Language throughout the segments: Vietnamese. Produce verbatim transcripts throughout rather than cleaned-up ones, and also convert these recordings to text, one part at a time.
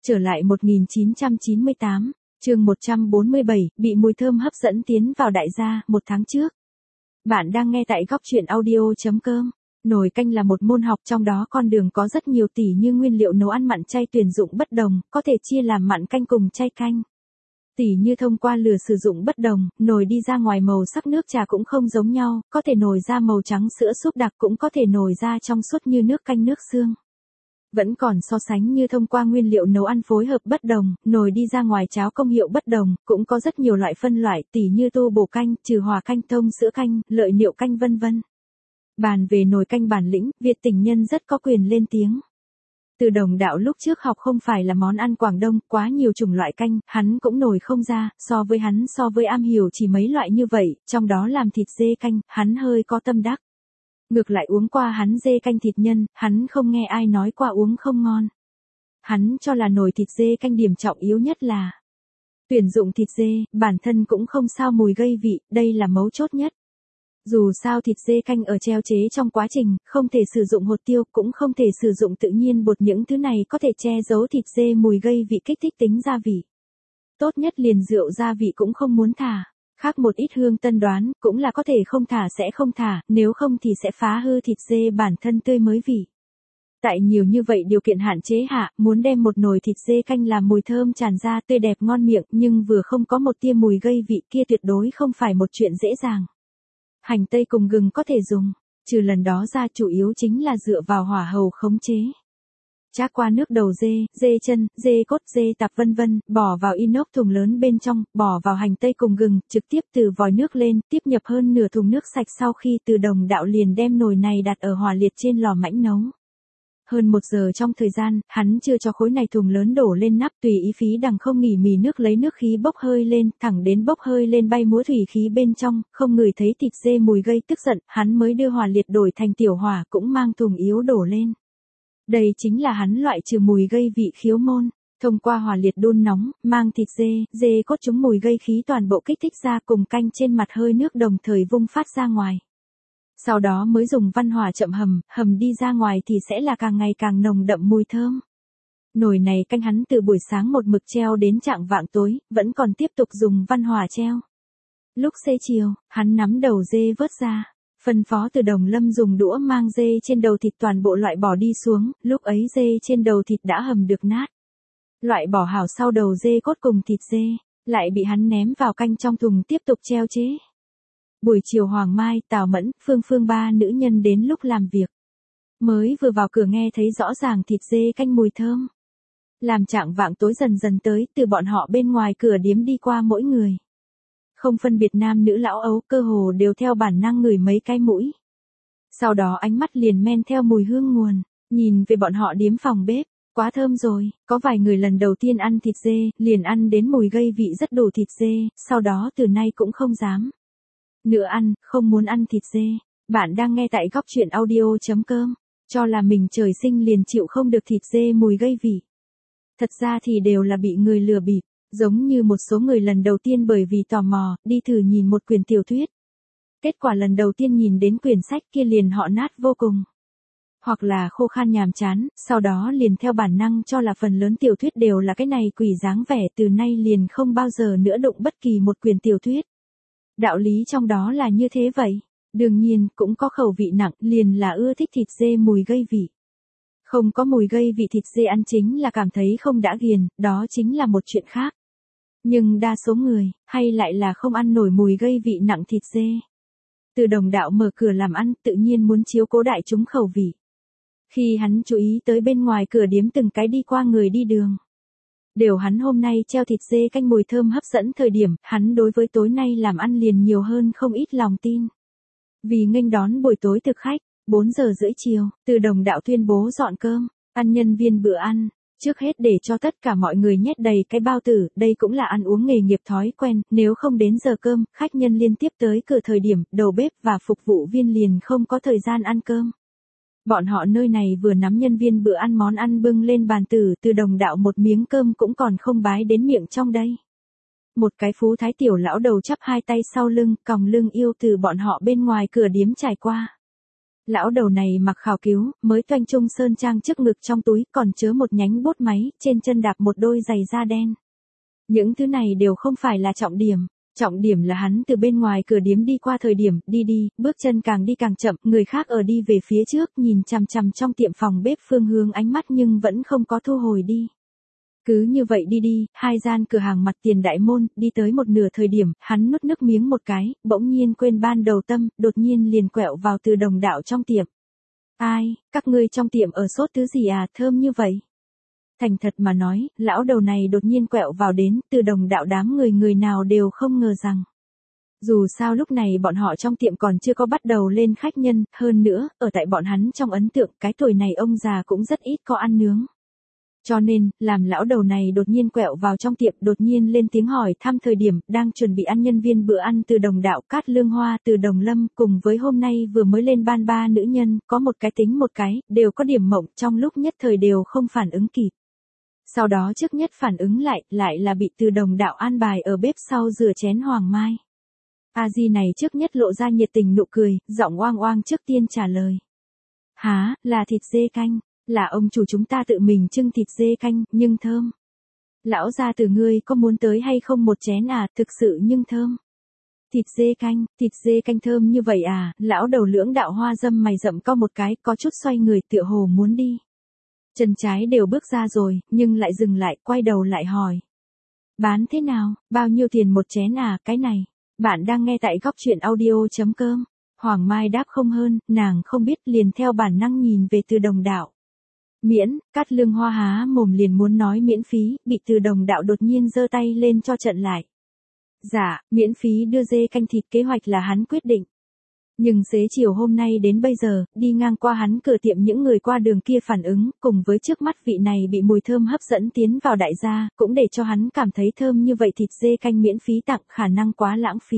Trở lại một nghìn chín trăm chín mươi tám, chương một trăm bốn mươi bảy, bị mùi thơm hấp dẫn tiến vào đại gia, một tháng trước. Bạn đang nghe tại góc truyện audio.com. Nồi canh là một môn học, trong đó con đường có rất nhiều tỷ như nguyên liệu nấu ăn mặn chay tuyển dụng bất đồng, có thể chia làm mặn canh cùng chay canh. Tỉ như thông qua lửa sử dụng bất đồng, nồi đi ra ngoài màu sắc nước trà cũng không giống nhau, có thể nồi ra màu trắng sữa súp đặc, cũng có thể nồi ra trong suốt như nước canh nước xương. Vẫn còn so sánh như thông qua nguyên liệu nấu ăn phối hợp bất đồng, nồi đi ra ngoài cháo công hiệu bất đồng, cũng có rất nhiều loại phân loại, tỉ như tô bổ canh, trừ hòa canh, thông sữa canh, lợi niệu canh vân vân. Bàn về nồi canh bản lĩnh, Việt Tỉnh Nhân rất có quyền lên tiếng. Từ Đồng Đạo lúc trước học không phải là món ăn Quảng Đông, quá nhiều chủng loại canh, hắn cũng nồi không ra, so với hắn so với am hiểu chỉ mấy loại như vậy, trong đó làm thịt dê canh, hắn hơi có tâm đắc. Ngược lại uống qua hắn dê canh thịt nhân, hắn không nghe ai nói qua uống không ngon. Hắn cho là nồi thịt dê canh điểm trọng yếu nhất là tuyển dụng thịt dê, bản thân cũng không sao mùi gây vị, đây là mấu chốt nhất. Dù sao thịt dê canh ở treo chế trong quá trình, không thể sử dụng hột tiêu, cũng không thể sử dụng tự nhiên bột, những thứ này có thể che giấu thịt dê mùi gây vị, kích thích tính gia vị. Tốt nhất liền rượu gia vị cũng không muốn thả. Khác một ít hương tân đoán, cũng là có thể không thả sẽ không thả, nếu không thì sẽ phá hư thịt dê bản thân tươi mới vị. Tại nhiều như vậy điều kiện hạn chế hạ, muốn đem một nồi thịt dê canh làm mùi thơm tràn ra tươi đẹp ngon miệng, nhưng vừa không có một tia mùi gây vị kia tuyệt đối không phải một chuyện dễ dàng. Hành tây cùng gừng có thể dùng, trừ lần đó ra chủ yếu chính là dựa vào hỏa hầu khống chế. Trác qua nước đầu dê, dê chân, dê cốt, dê tạp vân vân, bỏ vào inox thùng lớn bên trong, bỏ vào hành tây cùng gừng, trực tiếp từ vòi nước lên, tiếp nhập hơn nửa thùng nước sạch, sau khi Từ Đồng Đạo liền đem nồi này đặt ở hỏa liệt trên lò mãnh nấu. Hơn một giờ trong thời gian, hắn chưa cho khối này thùng lớn đổ lên nắp, tùy ý phí đằng không nghỉ mì nước lấy nước khí bốc hơi lên, thẳng đến bốc hơi lên bay múa thủy khí bên trong, không ngửi thấy thịt dê mùi gây tức giận, hắn mới đưa hỏa liệt đổi thành tiểu hỏa, cũng mang thùng yếu đổ lên. Đây chính là hắn loại trừ mùi gây vị khiếu môn, thông qua hỏa liệt đun nóng, mang thịt dê, dê cốt chúng mùi gây khí toàn bộ kích thích ra cùng canh trên mặt hơi nước đồng thời vung phát ra ngoài. Sau đó mới dùng văn hỏa chậm hầm, hầm đi ra ngoài thì sẽ là càng ngày càng nồng đậm mùi thơm. Nồi này canh hắn từ buổi sáng một mực treo đến chạng vạng tối, vẫn còn tiếp tục dùng văn hỏa treo. Lúc xế chiều, hắn nắm đầu dê vớt ra. Phân phó Từ Đồng Lâm dùng đũa mang dê trên đầu thịt toàn bộ loại bỏ đi xuống, lúc ấy dê trên đầu thịt đã hầm được nát. Loại bỏ hảo sau đầu dê cốt cùng thịt dê, lại bị hắn ném vào canh trong thùng tiếp tục treo chế. Buổi chiều Hoàng Mai, Tào Mẫn, Phương Phương ba nữ nhân đến lúc làm việc. Mới vừa vào cửa nghe thấy rõ ràng thịt dê canh mùi thơm. Làm chạng vạng tối dần dần tới, từ bọn họ bên ngoài cửa điếm đi qua mỗi người. Không phân biệt nam nữ lão ấu, cơ hồ đều theo bản năng ngửi mấy cái mũi. Sau đó ánh mắt liền men theo mùi hương nguồn, nhìn về bọn họ điếm phòng bếp, quá thơm rồi, có vài người lần đầu tiên ăn thịt dê, liền ăn đến mùi gây vị rất đủ thịt dê, sau đó từ nay cũng không dám nữa ăn, không muốn ăn thịt dê. Bạn đang nghe tại góc truyện audio.com, cho là mình trời sinh liền chịu không được thịt dê mùi gây vị. Thật ra thì đều là bị người lừa bịp. Giống như một số người lần đầu tiên bởi vì tò mò, đi thử nhìn một quyển tiểu thuyết. Kết quả lần đầu tiên nhìn đến quyển sách kia liền họ nát vô cùng. Hoặc là khô khan nhàm chán, sau đó liền theo bản năng cho là phần lớn tiểu thuyết đều là cái này quỷ dáng vẻ, từ nay liền không bao giờ nữa đụng bất kỳ một quyển tiểu thuyết. Đạo lý trong đó là như thế vậy. Đương nhiên, cũng có khẩu vị nặng, liền là ưa thích thịt dê mùi gây vị. Không có mùi gây vị thịt dê ăn chính là cảm thấy không đã ghiền, đó chính là một chuyện khác. Nhưng đa số người, hay lại là không ăn nổi mùi gây vị nặng thịt dê. Từ Đồng Đạo mở cửa làm ăn, tự nhiên muốn chiếu cố đại chúng khẩu vị. Khi hắn chú ý tới bên ngoài cửa điếm từng cái đi qua người đi đường. Đều hắn hôm nay treo thịt dê canh mùi thơm hấp dẫn thời điểm, hắn đối với tối nay làm ăn liền nhiều hơn không ít lòng tin. Vì nghênh đón buổi tối thực khách, bốn giờ rưỡi chiều, Từ Đồng Đạo tuyên bố dọn cơm, ăn nhân viên bữa ăn. Trước hết để cho tất cả mọi người nhét đầy cái bao tử, đây cũng là ăn uống nghề nghiệp thói quen, nếu không đến giờ cơm, khách nhân liên tiếp tới cửa thời điểm, đầu bếp và phục vụ viên liền không có thời gian ăn cơm. Bọn họ nơi này vừa nắm nhân viên bữa ăn món ăn bưng lên bàn tử, Từ Đồng Đạo một miếng cơm cũng còn không bái đến miệng trong đây. Một cái phú thái tiểu lão đầu chắp hai tay sau lưng, còng lưng yêu từ bọn họ bên ngoài cửa điếm trải qua. Lão đầu này mặc khảo cứu, mới toanh trung sơn trang trước ngực trong túi còn chứa một nhánh bút máy, trên chân đạp một đôi giày da đen. Những thứ này đều không phải là trọng điểm. Trọng điểm là hắn từ bên ngoài cửa điếm đi qua thời điểm, đi đi, bước chân càng đi càng chậm, người khác ở đi về phía trước, nhìn chằm chằm trong tiệm phòng bếp phương hướng ánh mắt nhưng vẫn không có thu hồi đi. Cứ như vậy đi đi, hai gian cửa hàng mặt tiền đại môn, đi tới một nửa thời điểm, hắn nuốt nước miếng một cái, bỗng nhiên quên ban đầu tâm, đột nhiên liền quẹo vào Từ Đồng đạo trong tiệm. Ai, các ngươi trong tiệm ở sốt thứ gì à, thơm như vậy? Thành thật mà nói, lão đầu này đột nhiên quẹo vào đến, Từ Đồng đạo đám người người nào đều không ngờ rằng. Dù sao lúc này bọn họ trong tiệm còn chưa có bắt đầu lên khách nhân, hơn nữa, ở tại bọn hắn trong ấn tượng, cái tuổi này ông già cũng rất ít có ăn nướng. Cho nên, làm lão đầu này đột nhiên quẹo vào trong tiệm, đột nhiên lên tiếng hỏi thăm thời điểm, đang chuẩn bị ăn nhân viên bữa ăn Từ Đồng đạo, Cát Lương Hoa, Từ Đồng Lâm, cùng với hôm nay vừa mới lên ban ba nữ nhân, có một cái tính một cái, đều có điểm mộng, trong lúc nhất thời đều không phản ứng kịp. Sau đó trước nhất phản ứng lại, lại là bị Từ Đồng đạo an bài ở bếp sau rửa chén hoàng mai. A Di này trước nhất lộ ra nhiệt tình nụ cười, giọng oang oang trước tiên trả lời. Há, là thịt dê canh, là ông chủ chúng ta tự mình trưng thịt dê canh, nhưng thơm. Lão gia từ ngươi có muốn tới hay không một chén à, thực sự nhưng thơm. Thịt dê canh, thịt dê canh thơm như vậy à, lão đầu lưỡng đạo hoa dâm mày rậm co một cái, có chút xoay người tựa hồ muốn đi. Chân trái đều bước ra rồi, nhưng lại dừng lại, quay đầu lại hỏi. Bán thế nào, bao nhiêu tiền một chén à, cái này. Bạn đang nghe tại góc truyện audio.com. Hoàng Mai đáp không hơn, nàng không biết liền theo bản năng nhìn về Từ Đồng đạo. Miễn, Cát Lương Hoa há mồm liền muốn nói miễn phí, bị Từ Đồng đạo đột nhiên giơ tay lên cho chặn lại. Dạ, miễn phí đưa dê canh thịt kế hoạch là hắn quyết định. Nhưng xế chiều hôm nay đến bây giờ, đi ngang qua hắn cửa tiệm những người qua đường kia phản ứng, cùng với trước mắt vị này bị mùi thơm hấp dẫn tiến vào đại gia, cũng để cho hắn cảm thấy thơm như vậy thịt dê canh miễn phí tặng khả năng quá lãng phí.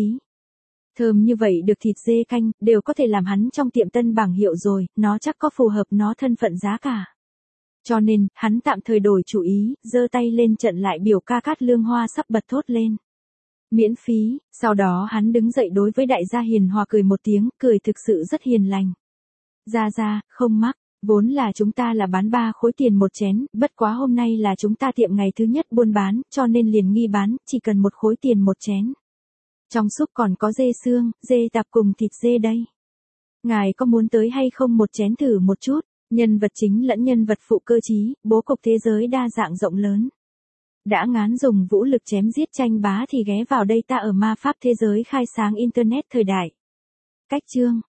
Thơm như vậy được thịt dê canh, đều có thể làm hắn trong tiệm tân bảng hiệu rồi, nó chắc có phù hợp nó thân phận giá cả. Cho nên, hắn tạm thời đổi chủ ý, giơ tay lên trận lại biểu ca Cát Lương Hoa sắp bật thốt lên. Miễn phí, sau đó hắn đứng dậy đối với đại gia hiền hòa cười một tiếng, cười thực sự rất hiền lành. Gia gia, không mắc, vốn là chúng ta là bán ba khối tiền một chén, bất quá hôm nay là chúng ta tiệm ngày thứ nhất buôn bán, cho nên liền nghi bán, chỉ cần một khối tiền một chén. Trong súp còn có dê xương, dê tạp cùng thịt dê đây. Ngài có muốn tới hay không một chén thử một chút, nhân vật chính lẫn nhân vật phụ cơ trí, bố cục thế giới đa dạng rộng lớn. Đã ngán dùng vũ lực chém giết tranh bá thì ghé vào đây ta ở ma pháp thế giới khai sáng Internet thời đại. Cách chương,